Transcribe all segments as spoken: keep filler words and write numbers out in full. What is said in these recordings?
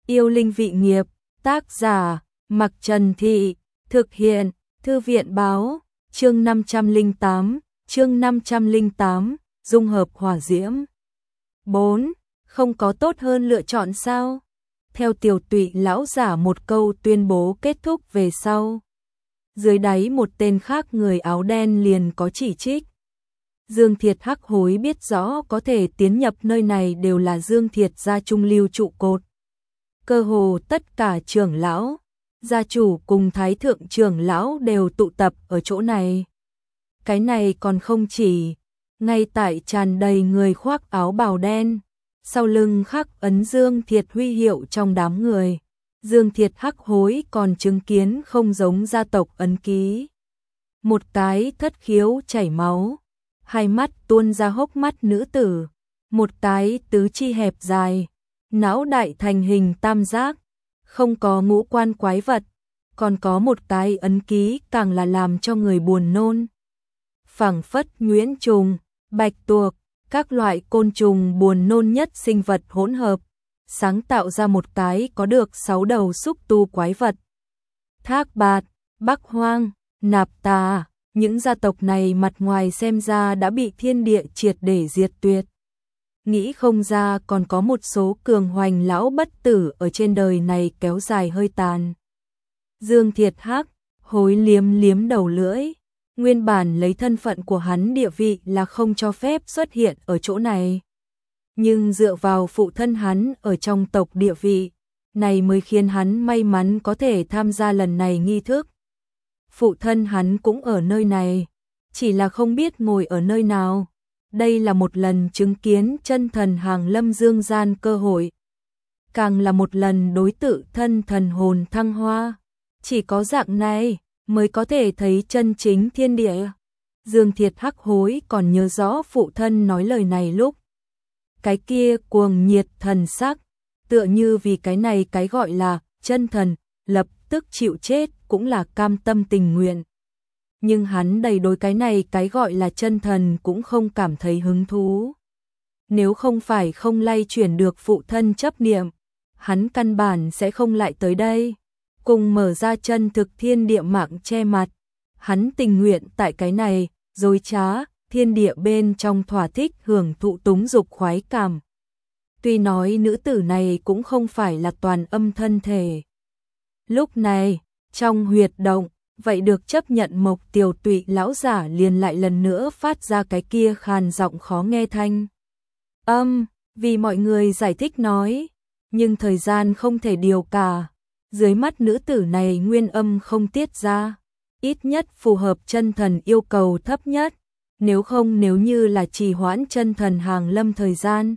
Yêu linh vị nghiệp, tác giả, Mặc Trần Thị, thực hiện, Thư viện báo, chương năm trăm lẻ tám, chương năm trăm lẻ tám, dung hợp hỏa diễm. bốn. Không có tốt hơn lựa chọn sao? Theo Tiểu Tụy lão giả một câu tuyên bố kết thúc về sau. Dưới đáy một tên khác người áo đen liền có chỉ trích. Dương Thiệt hắc hối biết rõ có thể tiến nhập nơi này đều là Dương Thiệt gia trung lưu trụ cột. Cơ hồ tất cả trưởng lão, gia chủ cùng thái thượng trưởng lão đều tụ tập ở chỗ này. Cái này còn không chỉ, ngay tại tràn đầy người khoác áo bào đen, sau lưng khắc ấn Dương Thiệt huy hiệu trong đám người. Dương Thiệt hắc hối còn chứng kiến không giống gia tộc ấn ký. Một cái thất khiếu chảy máu, hai mắt tuôn ra hốc mắt nữ tử, một cái tứ chi hẹp dài, não đại thành hình tam giác, không có ngũ quan quái vật, còn có một cái ấn ký càng là làm cho người buồn nôn. Phảng phất nhuyễn trùng, bạch tuộc, các loại côn trùng buồn nôn nhất sinh vật hỗn hợp, sáng tạo ra một cái có được sáu đầu xúc tu quái vật. Thác Bạt, Bắc Hoang, Nạp Tà, những gia tộc này mặt ngoài xem ra đã bị thiên địa triệt để diệt tuyệt. Nghĩ không ra còn có một số cường hoành lão bất tử ở trên đời này kéo dài hơi tàn. Dương Thiệt hắc hối liếm liếm đầu lưỡi, nguyên bản lấy thân phận của hắn địa vị là không cho phép xuất hiện ở chỗ này. Nhưng dựa vào phụ thân hắn ở trong tộc địa vị, này mới khiến hắn may mắn có thể tham gia lần này nghi thức. Phụ thân hắn cũng ở nơi này, chỉ là không biết ngồi ở nơi nào. Đây là một lần chứng kiến chân thần hàng lâm dương gian cơ hội. Càng là một lần đối tự thân thần hồn thăng hoa. Chỉ có dạng này mới có thể thấy chân chính thiên địa. Dương Thiệt hắc hối còn nhớ rõ phụ thân nói lời này lúc. Cái kia cuồng nhiệt thần sắc, tựa như vì cái này cái gọi là chân thần, lập tức chịu chết cũng là cam tâm tình nguyện. Nhưng hắn đầy đối cái này cái gọi là chân thần cũng không cảm thấy hứng thú. Nếu không phải không lay chuyển được phụ thân chấp niệm, hắn căn bản sẽ không lại tới đây. Cùng mở ra chân thực thiên địa mạng che mặt, hắn tình nguyện tại cái này, dối trá, thiên địa bên trong thỏa thích hưởng thụ túng dục khoái cảm. Tuy nói nữ tử này cũng không phải là toàn âm thân thể. Lúc này, trong huyệt động, vậy được chấp nhận Mộc Tiểu Tụy lão giả liền lại lần nữa phát ra cái kia khàn giọng khó nghe thanh âm, vì mọi người giải thích nói, nhưng thời gian không thể điều cả. Dưới mắt nữ tử này nguyên âm không tiết ra, ít nhất phù hợp chân thần yêu cầu thấp nhất, nếu không nếu như là trì hoãn chân thần hàng lâm thời gian.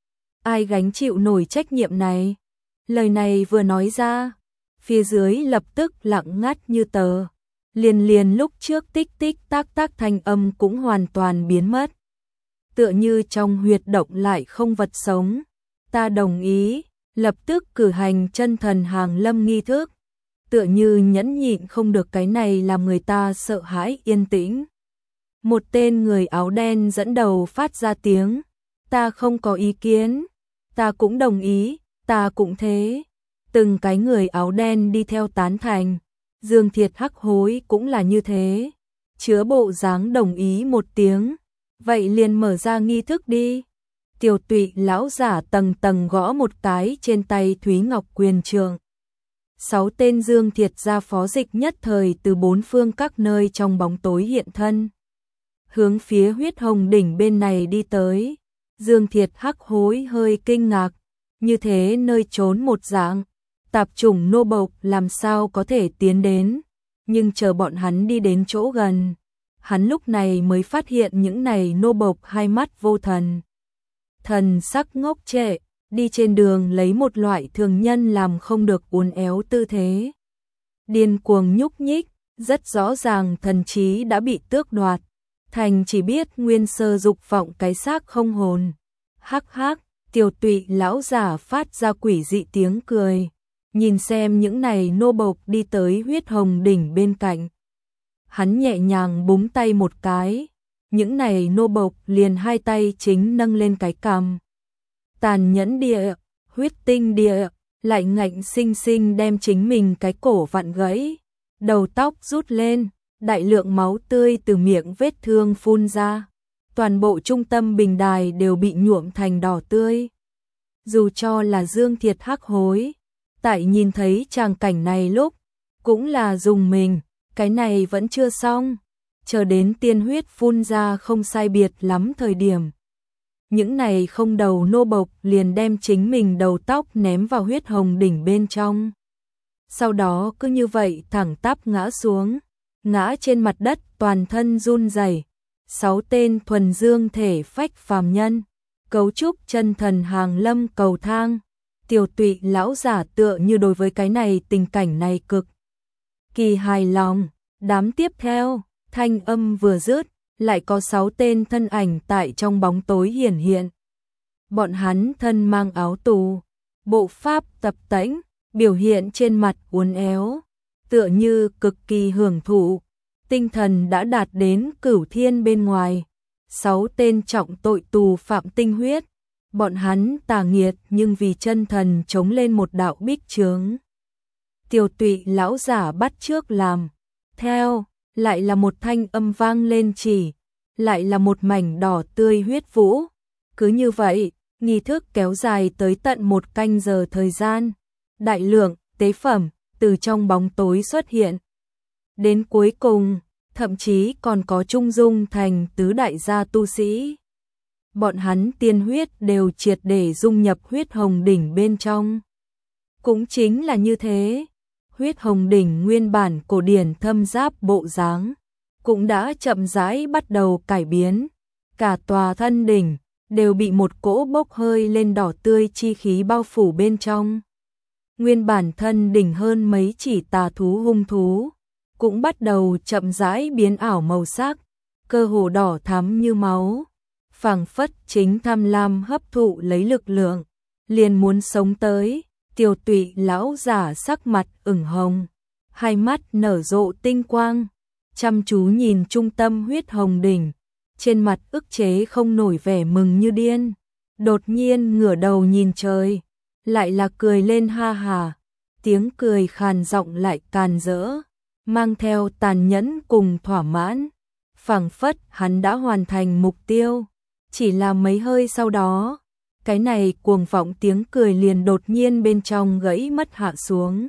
Ai gánh chịu nổi trách nhiệm này? Lời này vừa nói ra, phía dưới lập tức lặng ngắt như tờ. Liền liền lúc trước tích tích tác tác thanh âm cũng hoàn toàn biến mất. Tựa như trong huyệt động lại không vật sống. Ta đồng ý, lập tức cử hành chân thần hàng lâm nghi thức. Tựa như nhẫn nhịn không được cái này làm người ta sợ hãi yên tĩnh. Một tên người áo đen dẫn đầu phát ra tiếng. Ta không có ý kiến. Ta cũng đồng ý, ta cũng thế. Từng cái người áo đen đi theo tán thành. Dương Thiệt hắc hối cũng là như thế. Chứa bộ dáng đồng ý một tiếng. Vậy liền mở ra nghi thức đi. Tiểu Tụy lão giả tầng tầng gõ một cái trên tay Thúy Ngọc quyền trượng. Sáu tên Dương Thiệt gia phó dịch nhất thời từ bốn phương các nơi trong bóng tối hiện thân. Hướng phía huyết hồng đỉnh bên này đi tới. Dương Thiệt hắc hối hơi kinh ngạc. Như thế nơi trốn một dạng. Tạp chủng nô bộc làm sao có thể tiến đến. Nhưng chờ bọn hắn đi đến chỗ gần. Hắn lúc này mới phát hiện những này nô bộc hai mắt vô thần. Thần sắc ngốc trệ, đi trên đường lấy một loại thường nhân làm không được uốn éo tư thế. Điên cuồng nhúc nhích, rất rõ ràng thần trí đã bị tước đoạt. Thành chỉ biết nguyên sơ dục vọng cái xác không hồn. Hắc hắc, Tiểu Tụy lão giả phát ra quỷ dị tiếng cười. Nhìn xem những này nô bộc đi tới huyết hồng đỉnh bên cạnh. Hắn nhẹ nhàng búng tay một cái. Những này nô bộc liền hai tay chính nâng lên cái cằm. Tàn nhẫn địa, huyết tinh địa, lại ngạnh sinh sinh đem chính mình cái cổ vặn gãy, đầu tóc rút lên, đại lượng máu tươi từ miệng vết thương phun ra. Toàn bộ trung tâm bình đài đều bị nhuộm thành đỏ tươi. Dù cho là Dương Thiệt hắc hối, tại nhìn thấy tràng cảnh này lúc, cũng là dùng mình, cái này vẫn chưa xong, chờ đến tiên huyết phun ra không sai biệt lắm thời điểm. Những này không đầu nô bộc liền đem chính mình đầu tóc ném vào huyết hồng đỉnh bên trong. Sau đó cứ như vậy thẳng tắp ngã xuống, ngã trên mặt đất toàn thân run rẩy. Sáu tên thuần dương thể phách phàm nhân, cấu trúc chân thần hàng lâm cầu thang. Tiểu Tụy lão giả tựa như đối với cái này tình cảnh này cực kỳ hài lòng. Đám tiếp theo, thanh âm vừa dứt, lại có sáu tên thân ảnh tại trong bóng tối hiển hiện. Bọn hắn thân mang áo tù, bộ pháp tập tễnh, biểu hiện trên mặt uốn éo, tựa như cực kỳ hưởng thụ, tinh thần đã đạt đến cửu thiên bên ngoài. Sáu tên trọng tội tù phạm tinh huyết, bọn hắn tà nghiệt nhưng vì chân thần chống lên một đạo bích chướng. Tiểu Tụy lão giả bắt chước làm theo, lại là một thanh âm vang lên chỉ, lại là một mảnh đỏ tươi huyết vũ. Cứ như vậy, nghi thức kéo dài tới tận một canh giờ thời gian. Đại lượng tế phẩm từ trong bóng tối xuất hiện. Đến cuối cùng, thậm chí còn có trung dung thành tứ đại gia tu sĩ. Bọn hắn tiên huyết đều triệt để dung nhập huyết hồng đỉnh bên trong. Cũng chính là như thế, huyết hồng đỉnh nguyên bản cổ điển thâm giáp bộ dáng cũng đã chậm rãi bắt đầu cải biến. Cả tòa thân đỉnh đều bị một cỗ bốc hơi lên đỏ tươi chi khí bao phủ bên trong. Nguyên bản thân đỉnh hơn mấy chỉ tà thú hung thú cũng bắt đầu chậm rãi biến ảo màu sắc, cơ hồ đỏ thắm như máu, phảng phất chính tham lam hấp thụ lấy lực lượng, liền muốn sống tới. Tiểu Tụy lão giả sắc mặt ửng hồng, hai mắt nở rộ tinh quang, chăm chú nhìn trung tâm huyết hồng đỉnh, trên mặt ức chế không nổi vẻ mừng như điên. Đột nhiên ngửa đầu nhìn trời, lại là cười lên ha hà, tiếng cười khàn giọng lại càn rỡ, mang theo tàn nhẫn cùng thỏa mãn, phảng phất hắn đã hoàn thành mục tiêu. Chỉ là mấy hơi sau đó, cái này cuồng vọng tiếng cười liền đột nhiên bên trong gãy mất hạ xuống.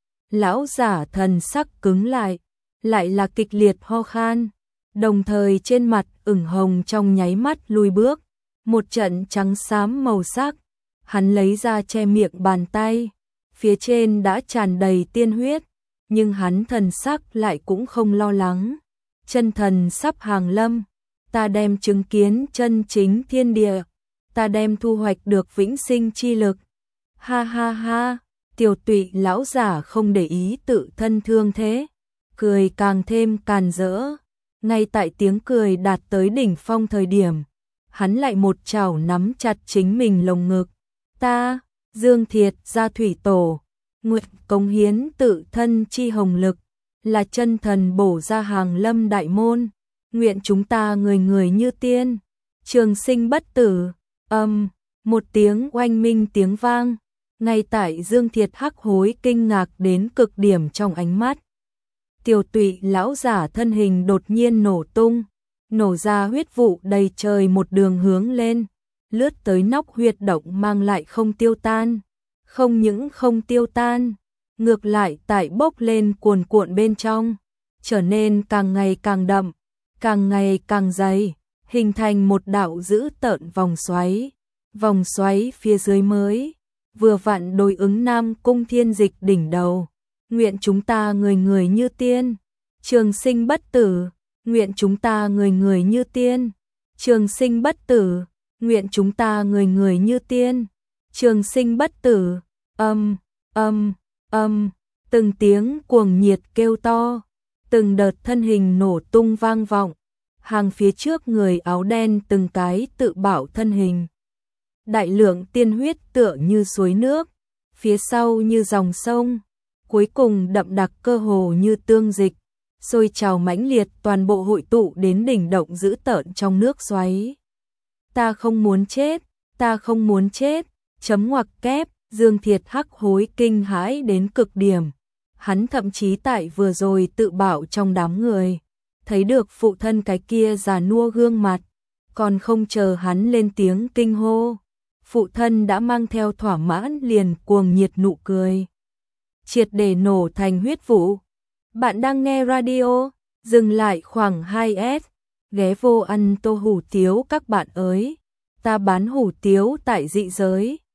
Lão giả thần sắc cứng lại, lại là kịch liệt ho khan, đồng thời trên mặt ửng hồng trong nháy mắt lùi bước, một trận trắng xám màu sắc. Hắn lấy ra che miệng bàn tay, phía trên đã tràn đầy tiên huyết, nhưng hắn thần sắc lại cũng không lo lắng. Chân thần sắp hàng lâm, ta đem chứng kiến chân chính thiên địa, ta đem thu hoạch được vĩnh sinh chi lực. Ha ha ha, Tiểu Tụy lão giả không để ý tự thân thương thế, cười càng thêm càn rỡ. Ngay tại tiếng cười đạt tới đỉnh phong thời điểm, hắn lại một chảo nắm chặt chính mình lồng ngực. Ta, Dương Thiệt gia thủy tổ, nguyện cống hiến tự thân chi hồng lực, là chân thần bổ ra hàng lâm đại môn, nguyện chúng ta người người như tiên, trường sinh bất tử. Âm, um, một tiếng oanh minh tiếng vang, ngay tại Dương Thiệt hắc hối kinh ngạc đến cực điểm trong ánh mắt. Tiểu Tụy lão giả thân hình đột nhiên nổ tung, nổ ra huyết vụ đầy trời một đường hướng lên, lướt tới nóc huyệt động mang lại không tiêu tan. Không những không tiêu tan, ngược lại tại bốc lên cuồn cuộn bên trong, trở nên càng ngày càng đậm, càng ngày càng dày, hình thành một đạo dữ tợn vòng xoáy. Vòng xoáy phía dưới mới vừa vặn đối ứng Nam Cung Thiên Dịch đỉnh đầu. Nguyện chúng ta người người như tiên, trường sinh bất tử. Nguyện chúng ta người người như tiên, trường sinh bất tử. Nguyện chúng ta người người như tiên, trường sinh bất tử. Âm, âm, âm, từng tiếng cuồng nhiệt kêu to, từng đợt thân hình nổ tung vang vọng. Hàng phía trước người áo đen từng cái tự bảo thân hình. Đại lượng tiên huyết tựa như suối nước, phía sau như dòng sông, cuối cùng đậm đặc cơ hồ như tương dịch, sôi trào mãnh liệt toàn bộ hội tụ đến đỉnh động dữ tợn trong nước xoáy. Ta không muốn chết, ta không muốn chết, chấm ngoặc kép, Dương Thiệt Hắc hối kinh hãi đến cực điểm. Hắn thậm chí tại vừa rồi tự bảo trong đám người, thấy được phụ thân cái kia già nua gương mặt, còn không chờ hắn lên tiếng kinh hô. Phụ thân đã mang theo thỏa mãn liền cuồng nhiệt nụ cười. Triệt để nổ thành huyết vụ. Bạn đang nghe radio, dừng lại khoảng hai S, ghé vô ăn tô hủ tiếu các bạn ơi. Ta bán hủ tiếu tại dị giới.